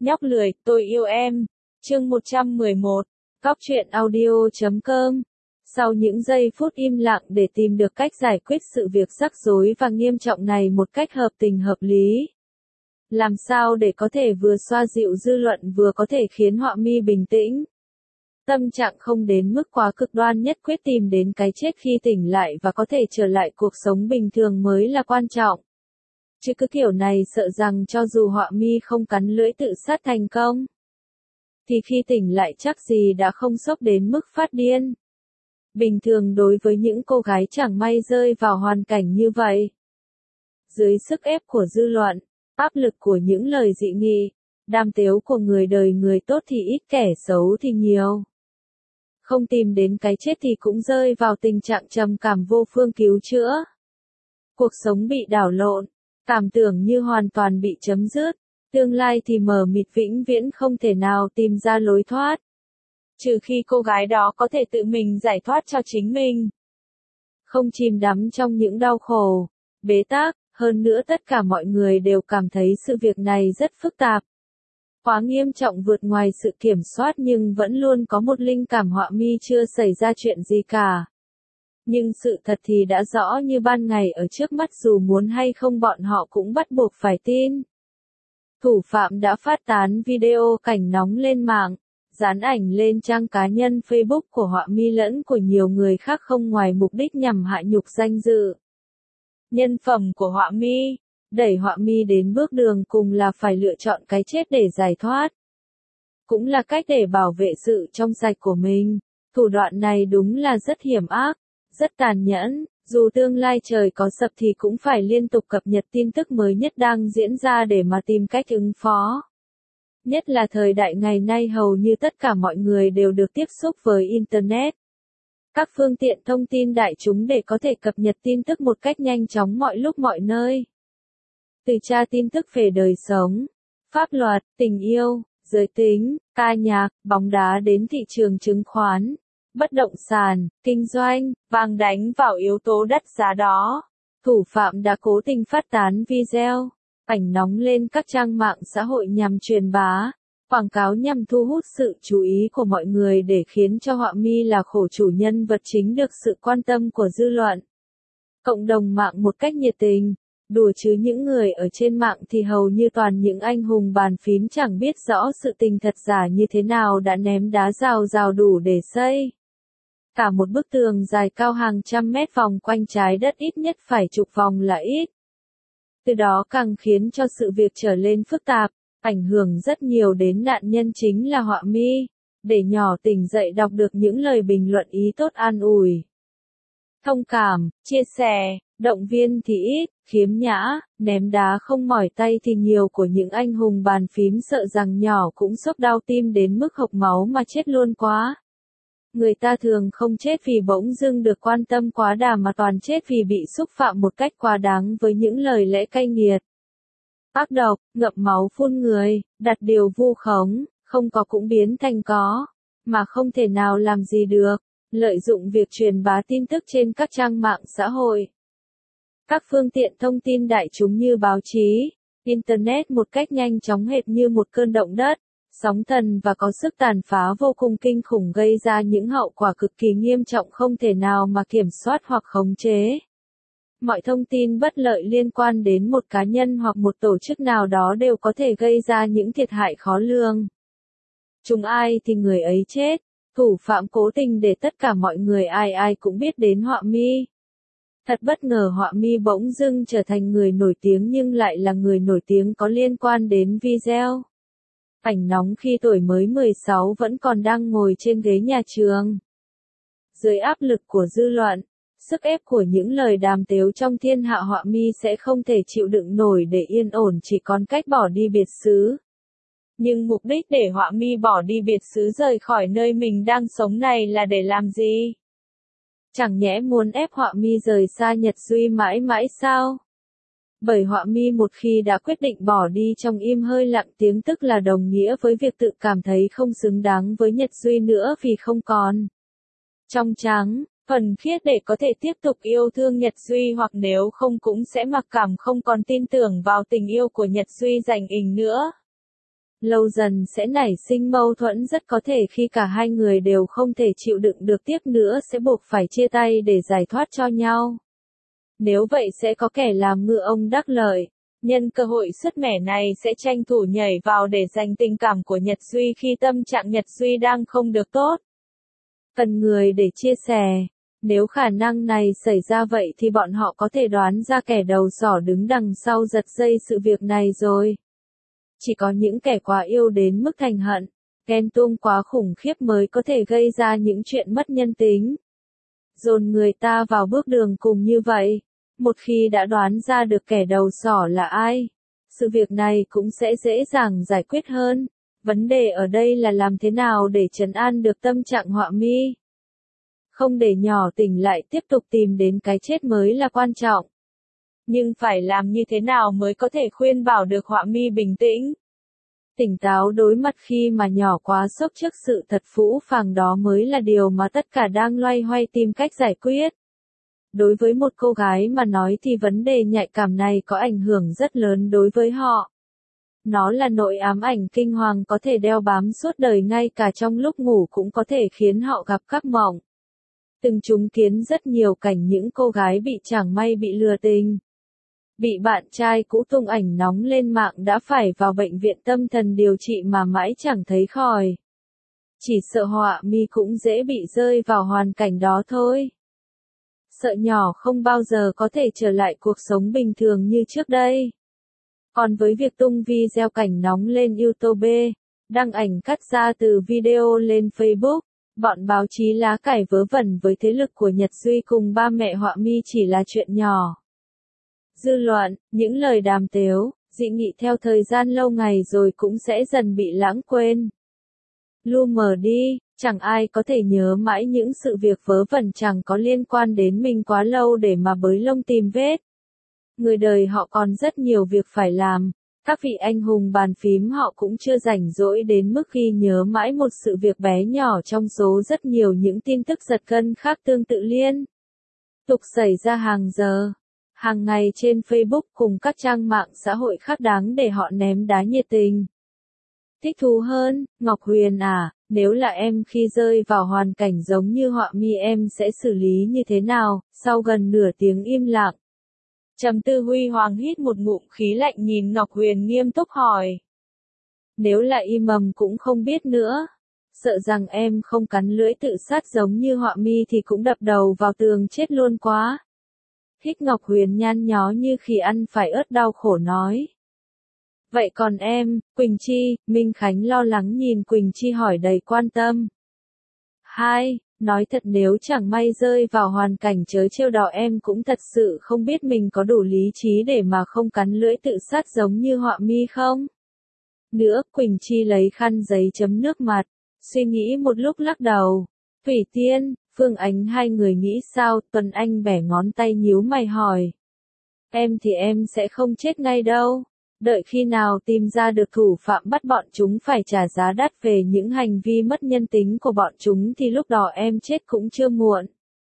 Nhóc lười, tôi yêu em. Chương 111. Cóc truyện audio.com. Sau những giây phút im lặng để tìm được cách giải quyết sự việc rắc rối và nghiêm trọng này một cách hợp tình hợp lý. Làm sao để có thể vừa xoa dịu dư luận vừa có thể khiến họa mi bình tĩnh. Tâm trạng không đến mức quá cực đoan nhất quyết tìm đến cái chết khi tỉnh lại và có thể trở lại cuộc sống bình thường mới là quan trọng. Chứ cứ kiểu này sợ rằng cho dù họa mi không cắn lưỡi tự sát thành công, thì khi tỉnh lại chắc gì đã không sốc đến mức phát điên. Bình thường đối với những cô gái chẳng may rơi vào hoàn cảnh như vậy. Dưới sức ép của dư luận, áp lực của những lời dị nghị, đam tiếu của người đời người tốt thì ít kẻ xấu thì nhiều. Không tìm đến cái chết thì cũng rơi vào tình trạng trầm cảm vô phương cứu chữa. Cuộc sống bị đảo lộn, cảm tưởng như hoàn toàn bị chấm dứt, tương lai thì mờ mịt vĩnh viễn không thể nào tìm ra lối thoát. Trừ khi cô gái đó có thể tự mình giải thoát cho chính mình. Không chìm đắm trong những đau khổ, bế tắc, hơn nữa tất cả mọi người đều cảm thấy sự việc này rất phức tạp. Quá nghiêm trọng vượt ngoài sự kiểm soát nhưng vẫn luôn có một linh cảm họa mi chưa xảy ra chuyện gì cả. Nhưng sự thật thì đã rõ như ban ngày ở trước mắt dù muốn hay không bọn họ cũng bắt buộc phải tin. Thủ phạm đã phát tán video cảnh nóng lên mạng, dán ảnh lên trang cá nhân Facebook của họa mi lẫn của nhiều người khác không ngoài mục đích nhằm hạ nhục danh dự, nhân phẩm của họa mi, đẩy họa mi đến bước đường cùng là phải lựa chọn cái chết để giải thoát. Cũng là cách để bảo vệ sự trong sạch của mình. Thủ đoạn này đúng là rất hiểm ác, rất tàn nhẫn, dù tương lai trời có sập thì cũng phải liên tục cập nhật tin tức mới nhất đang diễn ra để mà tìm cách ứng phó. Nhất là thời đại ngày nay hầu như tất cả mọi người đều được tiếp xúc với Internet. Các phương tiện thông tin đại chúng để có thể cập nhật tin tức một cách nhanh chóng mọi lúc mọi nơi. Từ tra tin tức về đời sống, pháp luật, tình yêu, giới tính, ca nhạc, bóng đá đến thị trường chứng khoán, bất động sản, kinh doanh, vàng đánh vào yếu tố đắt giá đó. Thủ phạm đã cố tình phát tán video, ảnh nóng lên các trang mạng xã hội nhằm truyền bá, quảng cáo nhằm thu hút sự chú ý của mọi người để khiến cho họa mi là khổ chủ nhân vật chính được sự quan tâm của dư luận. Cộng đồng mạng một cách nhiệt tình, đùa chứ những người ở trên mạng thì hầu như toàn những anh hùng bàn phím chẳng biết rõ sự tình thật giả như thế nào đã ném đá rào đủ để xây. Cả một bức tường dài cao hàng trăm mét vòng quanh trái đất ít nhất phải chục vòng là ít. Từ đó càng khiến cho sự việc trở lên phức tạp, ảnh hưởng rất nhiều đến nạn nhân chính là họa mi, để nhỏ tỉnh dậy đọc được những lời bình luận ý tốt an ủi, thông cảm, chia sẻ, động viên thì ít, khiếm nhã, ném đá không mỏi tay thì nhiều của những anh hùng bàn phím sợ rằng nhỏ cũng sốc đau tim đến mức hộc máu mà chết luôn quá. Người ta thường không chết vì bỗng dưng được quan tâm quá đà mà toàn chết vì bị xúc phạm một cách quá đáng với những lời lẽ cay nghiệt, ác độc, ngậm máu phun người, đặt điều vu khống, không có cũng biến thành có, mà không thể nào làm gì được, lợi dụng việc truyền bá tin tức trên các trang mạng xã hội. Các phương tiện thông tin đại chúng như báo chí, Internet một cách nhanh chóng hệt như một cơn động đất, sóng thần và có sức tàn phá vô cùng kinh khủng gây ra những hậu quả cực kỳ nghiêm trọng không thể nào mà kiểm soát hoặc khống chế. Mọi thông tin bất lợi liên quan đến một cá nhân hoặc một tổ chức nào đó đều có thể gây ra những thiệt hại khó lường. Chúng ai thì người ấy chết. Thủ phạm cố tình để tất cả mọi người ai cũng biết đến họa mi. Thật bất ngờ họa mi bỗng dưng trở thành người nổi tiếng nhưng lại là người nổi tiếng có liên quan đến video. Ảnh nóng khi tuổi mới 16 vẫn còn đang ngồi trên ghế nhà trường. Dưới áp lực của dư luận, sức ép của những lời đàm tiếu trong thiên hạ họa mi sẽ không thể chịu đựng nổi để yên ổn chỉ còn cách bỏ đi biệt xứ. Nhưng mục đích để họa mi bỏ đi biệt xứ rời khỏi nơi mình đang sống này là để làm gì? Chẳng nhẽ muốn ép họa mi rời xa Nhật Duy mãi mãi sao? Bởi họa mi một khi đã quyết định bỏ đi trong im hơi lặng tiếng tức là đồng nghĩa với việc tự cảm thấy không xứng đáng với Nhật Duy nữa vì không còn trong trắng, thuần khiết để có thể tiếp tục yêu thương Nhật Duy hoặc nếu không cũng sẽ mặc cảm không còn tin tưởng vào tình yêu của Nhật Duy dành ình nữa. Lâu dần sẽ nảy sinh mâu thuẫn, rất có thể khi cả hai người đều không thể chịu đựng được tiếp nữa sẽ buộc phải chia tay để giải thoát cho nhau. Nếu vậy sẽ có kẻ làm ngựa ông đắc lợi, nhân cơ hội sứt mẻ này sẽ tranh thủ nhảy vào để giành tình cảm của Nhật Duy khi tâm trạng Nhật Duy đang không được tốt. Cần người để chia sẻ. Nếu khả năng này xảy ra vậy thì bọn họ có thể đoán ra kẻ đầu sỏ đứng đằng sau giật dây sự việc này rồi. Chỉ có những kẻ quá yêu đến mức thành hận, ghen tuông quá khủng khiếp mới có thể gây ra những chuyện mất nhân tính. Dồn người ta vào bước đường cùng như vậy. Một khi đã đoán ra được kẻ đầu sỏ là ai, sự việc này cũng sẽ dễ dàng giải quyết hơn. Vấn đề ở đây là làm thế nào để trấn an được tâm trạng họa mi. Không để nhỏ tỉnh lại tiếp tục tìm đến cái chết mới là quan trọng. Nhưng phải làm như thế nào mới có thể khuyên bảo được họa mi bình tĩnh? Tỉnh táo đối mặt khi mà nhỏ quá sốc trước sự thật phũ phàng đó mới là điều mà tất cả đang loay hoay tìm cách giải quyết. Đối với một cô gái mà nói thì vấn đề nhạy cảm này có ảnh hưởng rất lớn đối với họ. Nó là nỗi ám ảnh kinh hoàng có thể đeo bám suốt đời, ngay cả trong lúc ngủ cũng có thể khiến họ gặp các mộng. Từng chứng kiến rất nhiều cảnh những cô gái bị chẳng may bị lừa tình. Bị bạn trai cũ tung ảnh nóng lên mạng đã phải vào bệnh viện tâm thần điều trị mà mãi chẳng thấy khỏi. Chỉ sợ họa mi cũng dễ bị rơi vào hoàn cảnh đó thôi. Sợ nhỏ không bao giờ có thể trở lại cuộc sống bình thường như trước đây. Còn với việc tung video cảnh nóng lên YouTube, đăng ảnh cắt ra từ video lên Facebook, bọn báo chí lá cải vớ vẩn với thế lực của Nhật Duy cùng ba mẹ họa mi chỉ là chuyện nhỏ. Dư luận, những lời đàm tếu, dị nghị theo thời gian lâu ngày rồi cũng sẽ dần bị lãng quên. Lu mờ đi, chẳng ai có thể nhớ mãi những sự việc vớ vẩn chẳng có liên quan đến mình quá lâu để mà bới lông tìm vết. Người đời họ còn rất nhiều việc phải làm, các vị anh hùng bàn phím họ cũng chưa rảnh rỗi đến mức ghi nhớ mãi một sự việc bé nhỏ trong số rất nhiều những tin tức giật gân khác tương tự liên tục xảy ra hàng giờ, hàng ngày trên Facebook cùng các trang mạng xã hội khác đáng để họ ném đá nhiệt tình. Thích thú hơn, Ngọc Huyền à, nếu là em khi rơi vào hoàn cảnh giống như họa mi em sẽ xử lý như thế nào? Sau gần nửa tiếng im lặng, Trầm Tư Huy Hoàng hít một ngụm khí lạnh nhìn Ngọc Huyền nghiêm túc hỏi. Nếu là im mầm cũng không biết nữa. Sợ rằng em không cắn lưỡi tự sát giống như họa mi thì cũng đập đầu vào tường chết luôn quá. Hít Ngọc Huyền nhăn nhó như khi ăn phải ớt đau khổ nói. Vậy còn em, Quỳnh Chi, Minh Khánh lo lắng nhìn Quỳnh Chi hỏi đầy quan tâm. Hai, nói thật nếu chẳng may rơi vào hoàn cảnh trớ trêu đó em cũng thật sự không biết mình có đủ lý trí để mà không cắn lưỡi tự sát giống như họa mi không? Nữa, Quỳnh Chi lấy khăn giấy chấm nước mặt, suy nghĩ một lúc lắc đầu. Thủy Tiên, Phương Ánh hai người nghĩ sao? Tuấn Anh bẻ ngón tay nhíu mày hỏi. Em thì em sẽ không chết ngay đâu. Đợi khi nào tìm ra được thủ phạm bắt bọn chúng phải trả giá đắt về những hành vi mất nhân tính của bọn chúng thì lúc đó em chết cũng chưa muộn.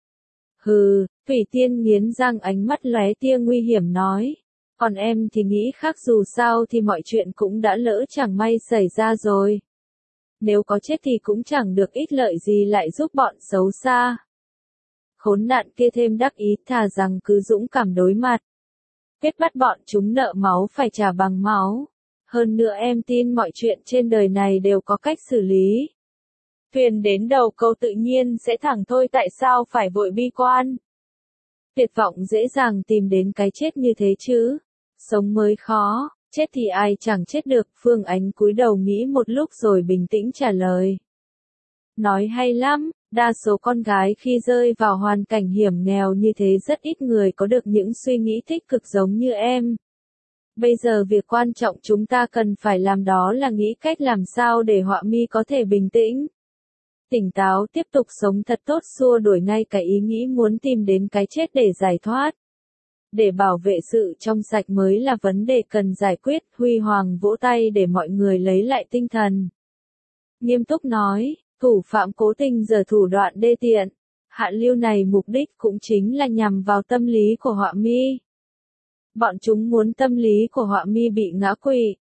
Hừ, Thủy Tiên nghiến răng ánh mắt lóe tia nguy hiểm nói. Còn em thì nghĩ khác, dù sao thì mọi chuyện cũng đã lỡ chẳng may xảy ra rồi. Nếu có chết thì cũng chẳng được ích lợi gì lại giúp bọn xấu xa. Khốn nạn kia thêm đắc ý, thà rằng cứ dũng cảm đối mặt. Kết bắt bọn chúng nợ máu phải trả bằng máu. Hơn nữa em tin mọi chuyện trên đời này đều có cách xử lý. Thuyền đến đầu câu tự nhiên sẽ thẳng thôi, tại sao phải vội bi quan? Tuyệt vọng dễ dàng tìm đến cái chết như thế chứ. Sống mới khó, chết thì ai chẳng chết được. Phương Ánh cúi đầu nghĩ một lúc rồi bình tĩnh trả lời. Nói hay lắm, đa số con gái khi rơi vào hoàn cảnh hiểm nghèo như thế rất ít người có được những suy nghĩ tích cực giống như em. Bây giờ việc quan trọng chúng ta cần phải làm đó là nghĩ cách làm sao để họa mi có thể bình tĩnh, tỉnh táo tiếp tục sống thật tốt, xua đuổi ngay cả ý nghĩ muốn tìm đến cái chết để giải thoát. Để bảo vệ sự trong sạch mới là vấn đề cần giải quyết. Huy Hoàng vỗ tay để mọi người lấy lại tinh thần. Nghiêm túc nói, thủ phạm cố tình giở thủ đoạn đê tiện. Hạ lưu này mục đích cũng chính là nhằm vào tâm lý của họa mi. Bọn chúng muốn tâm lý của họa mi bị ngã quỵ,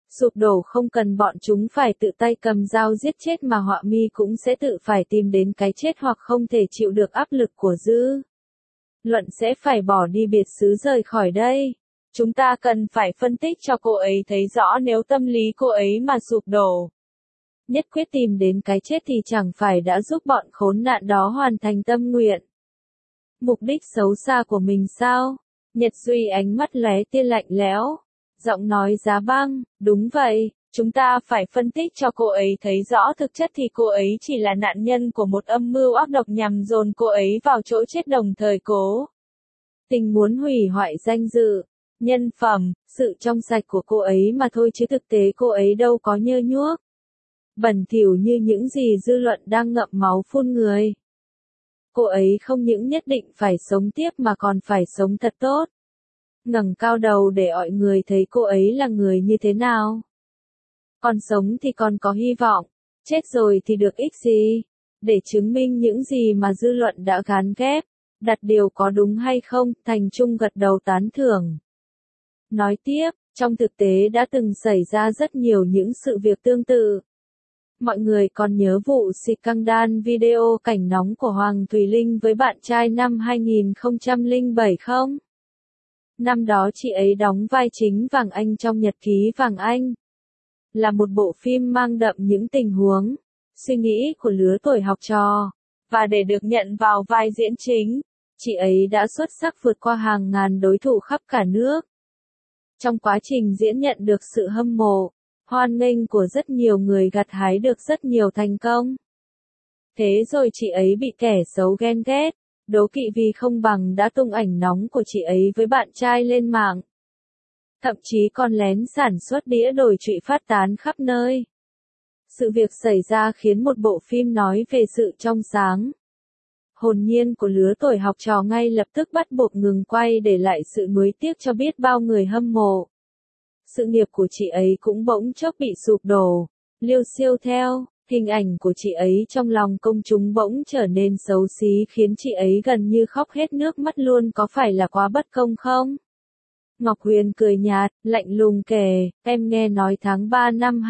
Sụp đổ không cần bọn chúng phải tự tay cầm dao giết chết mà họa mi cũng sẽ tự phải tìm đến cái chết hoặc không thể chịu được áp lực của dư luận sẽ phải bỏ đi biệt xứ rời khỏi đây. Chúng ta cần phải phân tích cho cô ấy thấy rõ nếu tâm lý cô ấy mà sụp đổ. Nhất quyết tìm đến cái chết thì chẳng phải đã giúp bọn khốn nạn đó hoàn thành tâm nguyện. Mục đích xấu xa của mình sao? Nhật Duy ánh mắt lóe tia lạnh lẽo. Giọng nói giá băng, đúng vậy, chúng ta phải phân tích cho cô ấy thấy rõ thực chất thì cô ấy chỉ là nạn nhân của một âm mưu ác độc nhằm dồn cô ấy vào chỗ chết đồng thời cố tình muốn hủy hoại danh dự, nhân phẩm, sự trong sạch của cô ấy mà thôi chứ thực tế cô ấy đâu có nhơ nhuốc, bẩn thỉu như những gì dư luận đang ngậm máu phun người. Cô ấy không những nhất định phải sống tiếp mà còn phải sống thật tốt. Ngẩng cao đầu để mọi người thấy cô ấy là người như thế nào. Còn sống thì còn có hy vọng, chết rồi thì được ích gì? Để chứng minh những gì mà dư luận đã gán ghép, đặt điều có đúng hay không, Thành Trung gật đầu tán thưởng. Nói tiếp, trong thực tế đã từng xảy ra rất nhiều những sự việc tương tự. Mọi người còn nhớ vụ scandal video cảnh nóng của Hoàng Thùy Linh với bạn trai năm 2007 không? Năm đó chị ấy đóng vai chính Vàng Anh trong Nhật ký Vàng Anh. Là một bộ phim mang đậm những tình huống, suy nghĩ của lứa tuổi học trò. Và để được nhận vào vai diễn chính, chị ấy đã xuất sắc vượt qua hàng ngàn đối thủ khắp cả nước. Trong quá trình diễn nhận được sự hâm mộ, hoan nghênh của rất nhiều người gặt hái được rất nhiều thành công. Thế rồi chị ấy bị kẻ xấu ghen ghét, đố kỵ vì không bằng đã tung ảnh nóng của chị ấy với bạn trai lên mạng. Thậm chí còn lén sản xuất đĩa đổi trụy phát tán khắp nơi. Sự việc xảy ra khiến một bộ phim nói về sự trong sáng, hồn nhiên của lứa tuổi học trò ngay lập tức bắt buộc ngừng quay để lại sự nuối tiếc cho biết bao người hâm mộ. Sự nghiệp của chị ấy cũng bỗng chốc bị sụp đổ, liêu xiêu theo, hình ảnh của chị ấy trong lòng công chúng bỗng trở nên xấu xí khiến chị ấy gần như khóc hết nước mắt luôn, có phải là quá bất công không? Ngọc Huyền cười nhạt, lạnh lùng kể, em nghe nói tháng 3 năm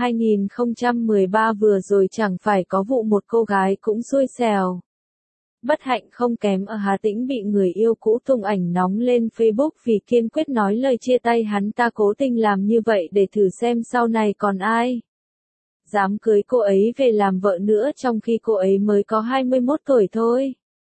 2013 vừa rồi chẳng phải có vụ một cô gái cũng xui xẻo. Bất hạnh không kém ở Hà Tĩnh bị người yêu cũ tung ảnh nóng lên Facebook vì kiên quyết nói lời chia tay, hắn ta cố tình làm như vậy để thử xem sau này còn ai dám cưới cô ấy về làm vợ nữa trong khi cô ấy mới có 21 tuổi thôi.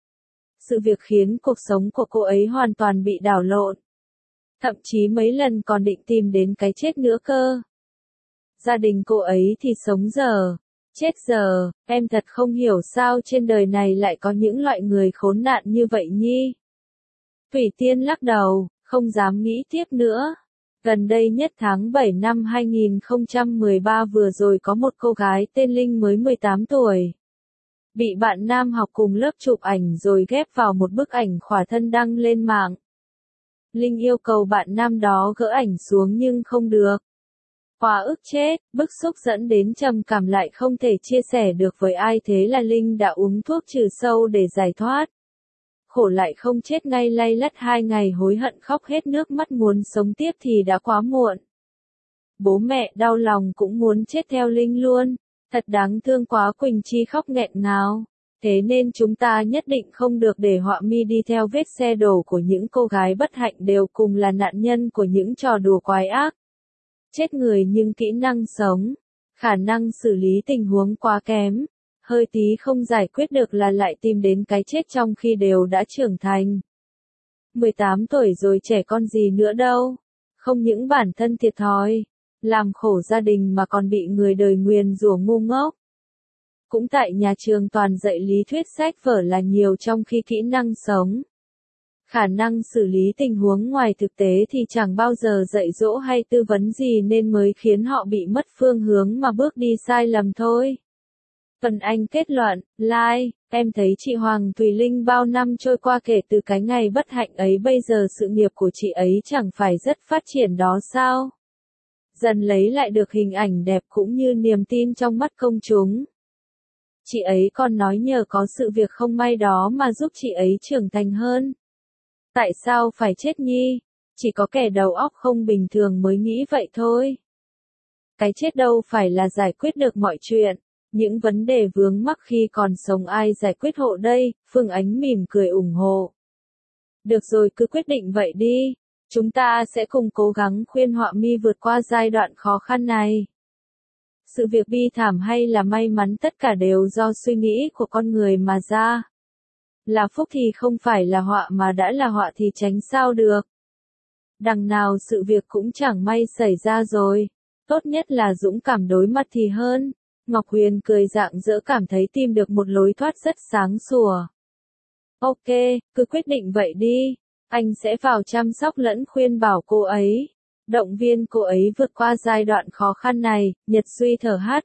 Sự việc khiến cuộc sống của cô ấy hoàn toàn bị đảo lộn. Thậm chí mấy lần còn định tìm đến cái chết nữa cơ. Gia đình cô ấy thì sống giờ, chết giờ, em thật không hiểu sao trên đời này lại có những loại người khốn nạn như vậy nhi. Thủy Tiên lắc đầu, không dám nghĩ tiếp nữa. Gần đây nhất tháng 7 năm 2013 vừa rồi có một cô gái tên Linh mới 18 tuổi. Bị bạn nam học cùng lớp chụp ảnh rồi ghép vào một bức ảnh khỏa thân đăng lên mạng. Linh yêu cầu bạn nam đó gỡ ảnh xuống nhưng không được. Quá ức chết, bức xúc dẫn đến trầm cảm lại không thể chia sẻ được với ai, thế là Linh đã uống thuốc trừ sâu để giải thoát. Khổ lại không chết ngay, lay lắt 2 ngày hối hận khóc hết nước mắt muốn sống tiếp thì đã quá muộn. Bố mẹ đau lòng cũng muốn chết theo Linh luôn. Thật đáng thương quá, Quỳnh Chi khóc nghẹn ngào. Thế nên chúng ta nhất định không được để họa mi đi theo vết xe đổ của những cô gái bất hạnh đều cùng là nạn nhân của những trò đùa quái ác. Chết người nhưng kỹ năng sống, khả năng xử lý tình huống quá kém, hơi tí không giải quyết được là lại tìm đến cái chết trong khi đều đã trưởng thành. 18 tuổi rồi trẻ con gì nữa đâu, không những bản thân thiệt thòi, làm khổ gia đình mà còn bị người đời nguyền rủa ngu ngốc. Cũng tại nhà trường toàn dạy lý thuyết sách vở là nhiều trong khi kỹ năng sống, khả năng xử lý tình huống ngoài thực tế thì chẳng bao giờ dạy dỗ hay tư vấn gì nên mới khiến họ bị mất phương hướng mà bước đi sai lầm thôi. Phần Anh kết luận, like, em thấy chị Hoàng Thùy Linh bao năm trôi qua kể từ cái ngày bất hạnh ấy bây giờ sự nghiệp của chị ấy chẳng phải rất phát triển đó sao? Dần lấy lại được hình ảnh đẹp cũng như niềm tin trong mắt công chúng. Chị ấy còn nói nhờ có sự việc không may đó mà giúp chị ấy trưởng thành hơn. Tại sao phải chết nhi? Chỉ có kẻ đầu óc không bình thường mới nghĩ vậy thôi. Cái chết đâu phải là giải quyết được mọi chuyện. Những vấn đề vướng mắc khi còn sống ai giải quyết hộ đây, Phương Ánh mỉm cười ủng hộ. Được rồi, cứ quyết định vậy đi. Chúng ta sẽ cùng cố gắng khuyên họa mi vượt qua giai đoạn khó khăn này. Sự việc bi thảm hay là may mắn tất cả đều do suy nghĩ của con người mà ra. Là phúc thì không phải là họa mà đã là họa thì tránh sao được. Đằng nào sự việc cũng chẳng may xảy ra rồi. Tốt nhất là dũng cảm đối mặt thì hơn. Ngọc Huyền cười rạng rỡ cảm thấy tìm được một lối thoát rất sáng sủa. Ok, cứ quyết định vậy đi. Anh sẽ vào chăm sóc lẫn khuyên bảo cô ấy. Động viên cô ấy vượt qua giai đoạn khó khăn này, Nhật Duy thở hắt.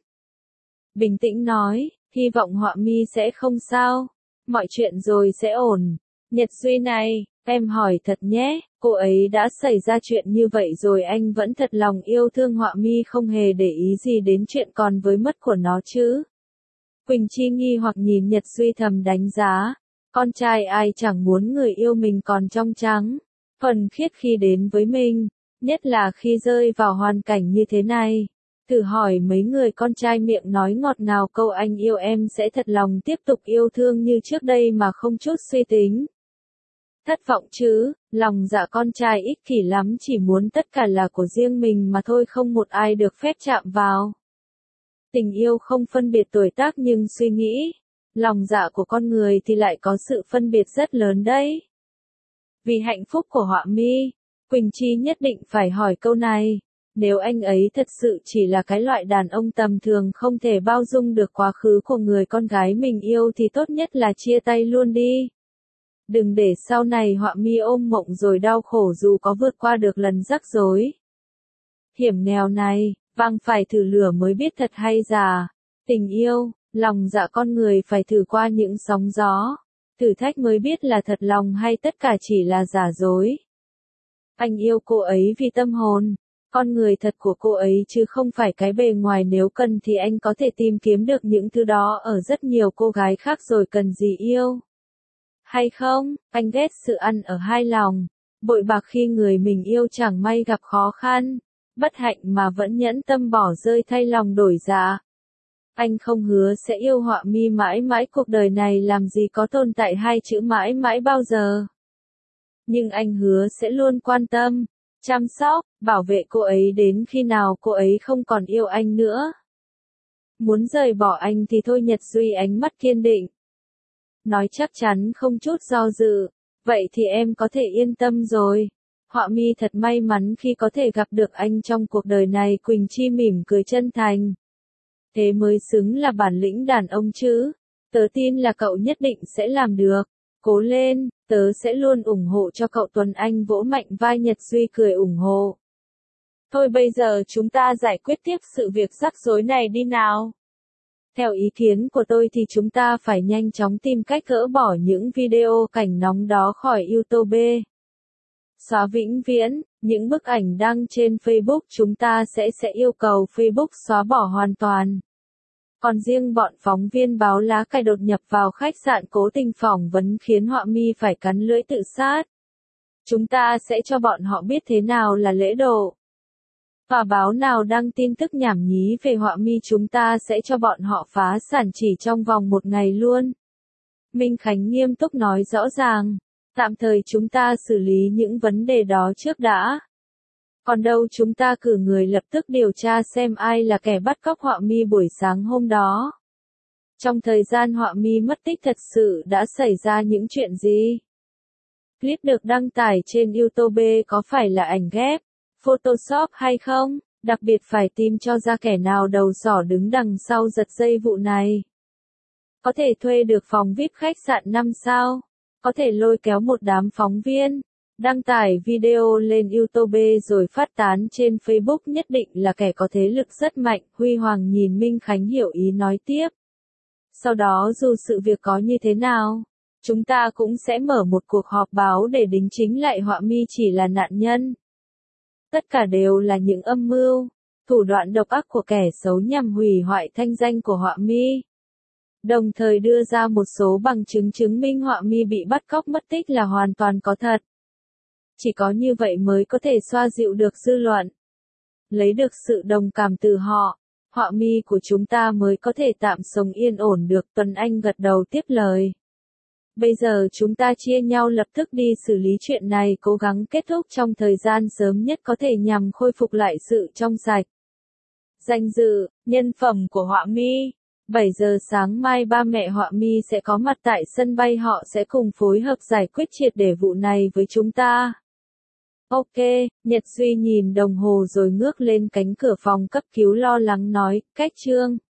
Bình tĩnh nói, hy vọng họa mi sẽ không sao. Mọi chuyện rồi sẽ ổn. Nhật Duy này, em hỏi thật nhé, cô ấy đã xảy ra chuyện như vậy rồi anh vẫn thật lòng yêu thương họa mi không hề để ý gì đến chuyện còn với mất của nó chứ. Quỳnh Chi nghi hoặc nhìn Nhật Duy thầm đánh giá. Con trai ai chẳng muốn người yêu mình còn trong trắng, thuần khiết khi đến với mình, nhất là khi rơi vào hoàn cảnh như thế này. Thử hỏi mấy người con trai miệng nói ngọt ngào câu anh yêu em sẽ thật lòng tiếp tục yêu thương như trước đây mà không chút suy tính. Thất vọng chứ, lòng dạ con trai ích kỷ lắm chỉ muốn tất cả là của riêng mình mà thôi không một ai được phép chạm vào. Tình yêu không phân biệt tuổi tác nhưng suy nghĩ. Lòng dạ của con người thì lại có sự phân biệt rất lớn đấy. Vì hạnh phúc của họa mi, Quỳnh Chi nhất định phải hỏi câu này. Nếu anh ấy thật sự chỉ là cái loại đàn ông tầm thường không thể bao dung được quá khứ của người con gái mình yêu thì tốt nhất là chia tay luôn đi. Đừng để sau này họa mi ôm mộng rồi đau khổ dù có vượt qua được lần rắc rối. Hiểm nghèo này, vang phải thử lửa mới biết thật hay giả. Tình yêu. Lòng dạ con người phải thử qua những sóng gió, thử thách mới biết là thật lòng hay tất cả chỉ là giả dối. Anh yêu cô ấy vì tâm hồn, con người thật của cô ấy chứ không phải cái bề ngoài nếu cần thì anh có thể tìm kiếm được những thứ đó ở rất nhiều cô gái khác rồi cần gì yêu. Hay không, anh ghét sự ăn ở hai lòng, bội bạc khi người mình yêu chẳng may gặp khó khăn, bất hạnh mà vẫn nhẫn tâm bỏ rơi thay lòng đổi dạ. Anh không hứa sẽ yêu họa mi mãi mãi cuộc đời này làm gì có tồn tại hai chữ mãi mãi bao giờ. Nhưng anh hứa sẽ luôn quan tâm, chăm sóc, bảo vệ cô ấy đến khi nào cô ấy không còn yêu anh nữa. Muốn rời bỏ anh thì thôi Nhật Duy ánh mắt kiên định. Nói chắc chắn không chút do dự, vậy thì em có thể yên tâm rồi. Họa mi thật may mắn khi có thể gặp được anh trong cuộc đời này Quỳnh Chi mỉm cười chân thành. Thế mới xứng là bản lĩnh đàn ông chứ. Tớ tin là cậu nhất định sẽ làm được. Cố lên, tớ sẽ luôn ủng hộ cho cậu Tuấn Anh vỗ mạnh vai Nhật Duy cười ủng hộ. Thôi bây giờ chúng ta giải quyết tiếp sự việc rắc rối này đi nào. Theo ý kiến của tôi thì chúng ta phải nhanh chóng tìm cách gỡ bỏ những video cảnh nóng đó khỏi YouTube. Xóa vĩnh viễn, những bức ảnh đăng trên Facebook chúng ta sẽ yêu cầu Facebook xóa bỏ hoàn toàn. Còn riêng bọn phóng viên báo lá cải đột nhập vào khách sạn cố tình phỏng vấn khiến họa mi phải cắn lưỡi tự sát. Chúng ta sẽ cho bọn họ biết thế nào là lễ độ. Và báo nào đăng tin tức nhảm nhí về họa mi chúng ta sẽ cho bọn họ phá sản chỉ trong vòng một ngày luôn. Minh Khánh nghiêm túc nói rõ ràng. Tạm thời chúng ta xử lý những vấn đề đó trước đã. Còn đâu chúng ta cử người lập tức điều tra xem ai là kẻ bắt cóc họa mi buổi sáng hôm đó. Trong thời gian họa mi mất tích thật sự đã xảy ra những chuyện gì? Clip được đăng tải trên YouTube có phải là ảnh ghép, Photoshop hay không? Đặc biệt phải tìm cho ra kẻ nào đầu sỏ đứng đằng sau giật dây vụ này. Có thể thuê được phòng VIP khách sạn 5 sao. Có thể lôi kéo một đám phóng viên, đăng tải video lên YouTube rồi phát tán trên Facebook nhất định là kẻ có thế lực rất mạnh, Huy Hoàng nhìn Minh Khánh hiểu ý nói tiếp. Sau đó dù sự việc có như thế nào, chúng ta cũng sẽ mở một cuộc họp báo để đính chính lại họa mi chỉ là nạn nhân. Tất cả đều là những âm mưu, thủ đoạn độc ác của kẻ xấu nhằm hủy hoại thanh danh của họa mi. Đồng thời đưa ra một số bằng chứng chứng minh họa mi bị bắt cóc mất tích là hoàn toàn có thật. Chỉ có như vậy mới có thể xoa dịu được dư luận. lấy được sự đồng cảm từ họ, họa mi của chúng ta mới có thể tạm sống yên ổn được. Tuấn Anh gật đầu tiếp lời. Bây giờ chúng ta chia nhau lập tức đi xử lý chuyện này, cố gắng kết thúc trong thời gian sớm nhất có thể nhằm khôi phục lại sự trong sạch. Danh dự, nhân phẩm của họa mi. 7 giờ sáng mai ba mẹ họa mi sẽ có mặt tại sân bay, họ sẽ cùng phối hợp giải quyết triệt để vụ này với chúng ta. Ok, Nhật Duy nhìn đồng hồ rồi ngước lên cánh cửa phòng cấp cứu lo lắng nói, Cách Trương.